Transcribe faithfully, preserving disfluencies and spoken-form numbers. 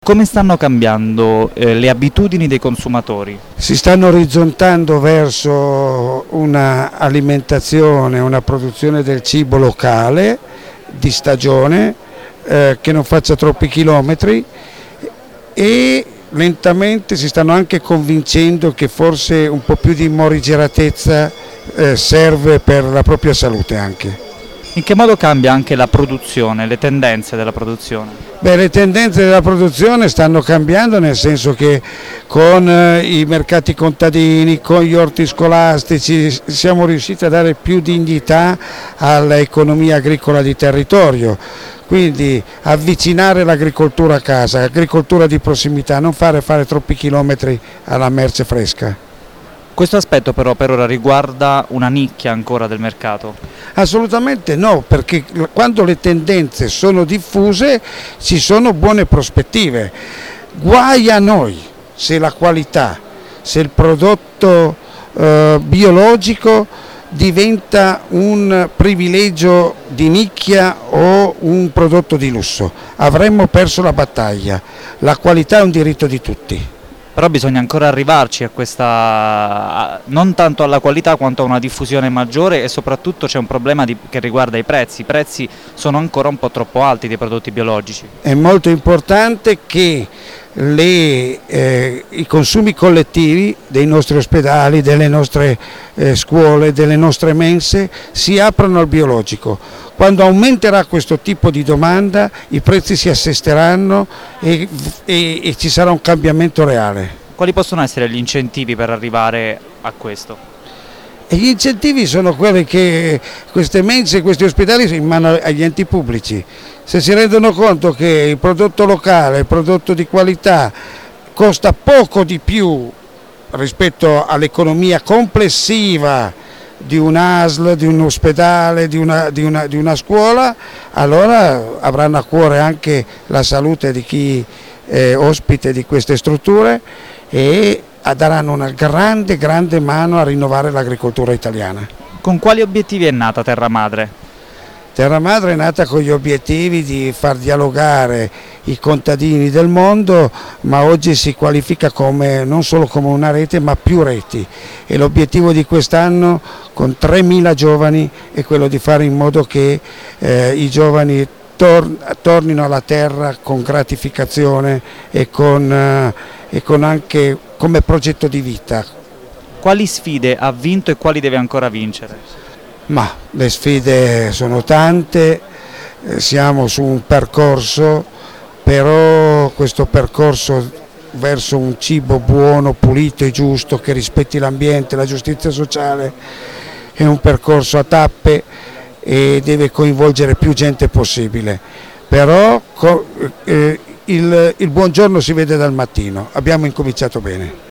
Come stanno cambiando eh, le abitudini dei consumatori? Si stanno orizzontando verso una alimentazione, una produzione del cibo locale, di stagione, eh, che non faccia troppi chilometri, e lentamente si stanno anche convincendo che forse un po' più di morigeratezza eh, serve per la propria salute anche. In che modo cambia anche la produzione, le tendenze della produzione? Beh, le tendenze della produzione stanno cambiando, nel senso che con eh, i mercati contadini, con gli orti scolastici siamo riusciti a dare più dignità all'economia agricola di territorio, quindi avvicinare l'agricoltura a casa, agricoltura di prossimità, non fare fare troppi chilometri alla merce fresca. Questo aspetto però per ora riguarda una nicchia ancora del mercato? Assolutamente no, perché quando le tendenze sono diffuse ci sono buone prospettive. Guai a noi se la qualità, se il prodotto eh, biologico diventa un privilegio di nicchia o un prodotto di lusso. Avremmo perso la battaglia. La qualità è un diritto di tutti. Però bisogna ancora arrivarci a questa, non tanto alla qualità quanto a una diffusione maggiore, e soprattutto c'è un problema di, che riguarda i prezzi. I prezzi sono ancora un po' troppo alti dei prodotti biologici. È molto importante che le, eh, i consumi collettivi dei nostri ospedali, delle nostre eh, scuole, delle nostre mense si aprano al biologico. Quando aumenterà questo tipo di domanda i prezzi si assesteranno e, e, e ci sarà un cambiamento reale. Quali possono essere gli incentivi per arrivare a questo? E gli incentivi sono quelli che queste mense e questi ospedali sono in mano agli enti pubblici. Se si rendono conto che il prodotto locale, il prodotto di qualità costa poco di più rispetto all'economia complessiva di un'A S L, di un ospedale, di una, di, una, di una scuola, allora avranno a cuore anche la salute di chi è ospite di queste strutture e daranno una grande, grande mano a rinnovare l'agricoltura italiana. Con quali obiettivi è nata Terra Madre? Terra Madre è nata con gli obiettivi di far dialogare i contadini del mondo, ma oggi si qualifica come, non solo come una rete ma più reti, e l'obiettivo di quest'anno con tremila giovani è quello di fare in modo che eh, i giovani tor tornino alla terra con gratificazione e con, eh, e con anche come progetto di vita. Quali sfide ha vinto e quali deve ancora vincere? Ma le sfide sono tante, eh, siamo su un percorso, però questo percorso verso un cibo buono, pulito e giusto che rispetti l'ambiente, la giustizia sociale, è un percorso a tappe e deve coinvolgere più gente possibile. Però eh, il, il buongiorno si vede dal mattino, abbiamo incominciato bene.